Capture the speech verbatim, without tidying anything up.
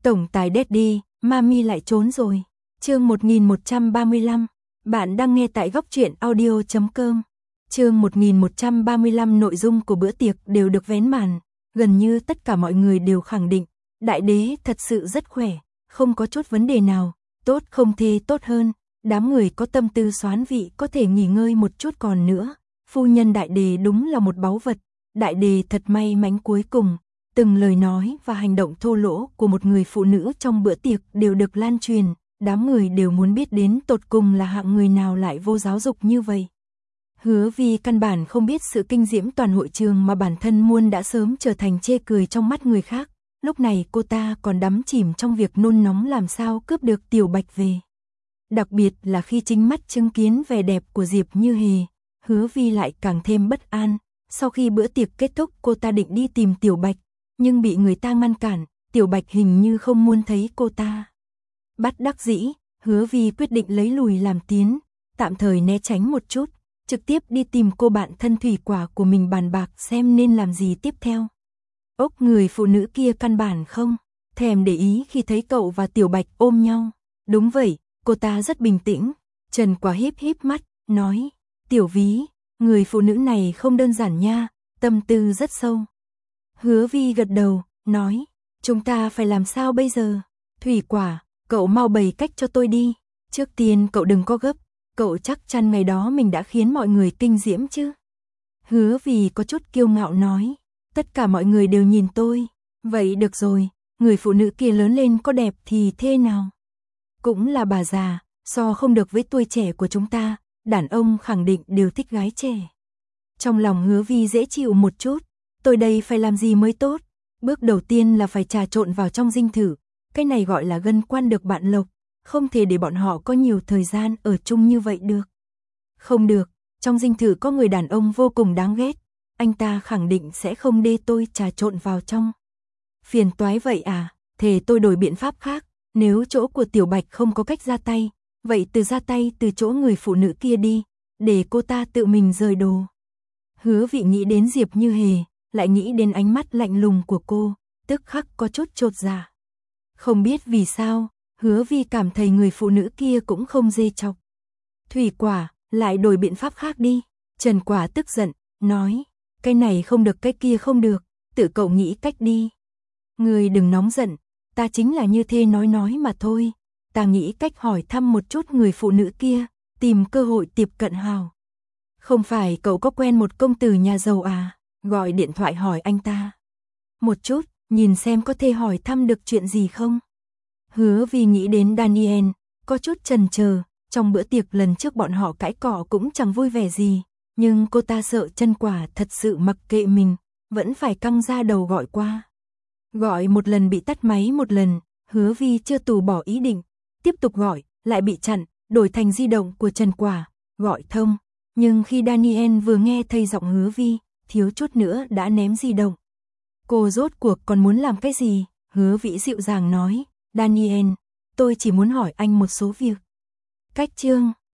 Tổng tài Daddy, Mami lại trốn rồi. Chương một nghìn một trăm ba mươi lăm. Bạn đang nghe tại góc truyện audio chấm com. Chương một nghìn một trăm ba mươi lăm. Nội dung của bữa tiệc đều được vén màn. Gần như tất cả mọi người đều khẳng định, đại đế thật sự rất khỏe, không có chút vấn đề nào, tốt không thể tốt hơn. Đám người có tâm tư xoán vị có thể nghỉ ngơi một chút còn nữa. Phu nhân đại đề đúng là một báu vật. Đại đề thật may mắn cuối cùng. Từng lời nói và hành động thô lỗ của một người phụ nữ trong bữa tiệc đều được lan truyền, đám người đều muốn biết đến tột cùng là hạng người nào lại vô giáo dục như vậy. Hứa Vi căn bản không biết sự kinh diễm toàn hội trường mà bản thân muôn đã sớm trở thành chê cười trong mắt người khác, lúc này cô ta còn đắm chìm trong việc nôn nóng làm sao cướp được Tiểu Bạch về. Đặc biệt là khi chính mắt chứng kiến vẻ đẹp của Diệp Như Hề, Hứa Vi lại càng thêm bất an. Sau khi bữa tiệc kết thúc cô ta định đi tìm Tiểu Bạch, nhưng bị người ta ngăn cản, Tiểu Bạch hình như không muốn thấy cô ta. Bất đắc dĩ, Hứa Vi quyết định lấy lùi làm tiến, tạm thời né tránh một chút, trực tiếp đi tìm cô bạn thân thủy quả của mình bàn bạc xem nên làm gì tiếp theo. Ốc người phụ nữ kia căn bản không thèm để ý khi thấy cậu và Tiểu Bạch ôm nhau. Đúng vậy, cô ta rất bình tĩnh. Trần Quả híp híp mắt, nói, Tiểu Ví, người phụ nữ này không đơn giản nha, tâm tư rất sâu. Hứa Vi gật đầu, nói, chúng ta phải làm sao bây giờ? Thủy Quả, cậu mau bày cách cho tôi đi. Trước tiên cậu đừng có gấp, cậu chắc chắn ngày đó mình đã khiến mọi người kinh diễm chứ? Hứa Vi có chút kiêu ngạo nói, tất cả mọi người đều nhìn tôi. Vậy được rồi, người phụ nữ kia lớn lên có đẹp thì thế nào? Cũng là bà già, so không được với tuổi trẻ của chúng ta, đàn ông khẳng định đều thích gái trẻ. Trong lòng Hứa Vi dễ chịu một chút, tôi đây phải làm gì mới tốt? Bước đầu tiên là phải trà trộn vào trong dinh thự, cái này gọi là gân quan được bạn lộc, không thể để bọn họ có nhiều thời gian ở chung như vậy được. Không được, trong dinh thự có người đàn ông vô cùng đáng ghét, anh ta khẳng định sẽ không để tôi trà trộn vào trong. Phiền toái vậy à, thế tôi đổi biện pháp khác, nếu chỗ của Tiểu Bạch không có cách ra tay, vậy từ ra tay từ chỗ người phụ nữ kia đi, để cô ta tự mình rời đồ. Hứa Vi nghĩ đến Diệp Như Hề, lại nghĩ đến ánh mắt lạnh lùng của cô, tức khắc có chút chột dạ. Không biết vì sao, Hứa Vi cảm thấy người phụ nữ kia cũng không dê chọc. Thủy Quả, lại đổi biện pháp khác đi. Trần Quả tức giận, nói, cái này không được cái kia không được, tự cậu nghĩ cách đi. Người đừng nóng giận, ta chính là như thế nói nói mà thôi. Ta nghĩ cách hỏi thăm một chút người phụ nữ kia, tìm cơ hội tiếp cận hào. Không phải cậu có quen một công tử nhà giàu à, gọi điện thoại hỏi anh ta. Một chút, nhìn xem có thể hỏi thăm được chuyện gì không. Hứa Vi nghĩ đến Daniel, có chút chần chờ, trong bữa tiệc lần trước bọn họ cãi cọ cũng chẳng vui vẻ gì, nhưng cô ta sợ Trần Quả thật sự mặc kệ mình, vẫn phải căng ra đầu gọi qua. Gọi một lần bị tắt máy một lần, Hứa Vi chưa từ bỏ ý định, tiếp tục gọi, lại bị chặn, đổi thành di động của Trần Quả, gọi thông. Nhưng khi Daniel vừa nghe thấy giọng Hứa Vi, thiếu chút nữa đã ném di động. Cô rốt cuộc còn muốn làm cái gì? Hứa Vĩ dịu dàng nói, Daniel, tôi chỉ muốn hỏi anh một số việc. Cách chương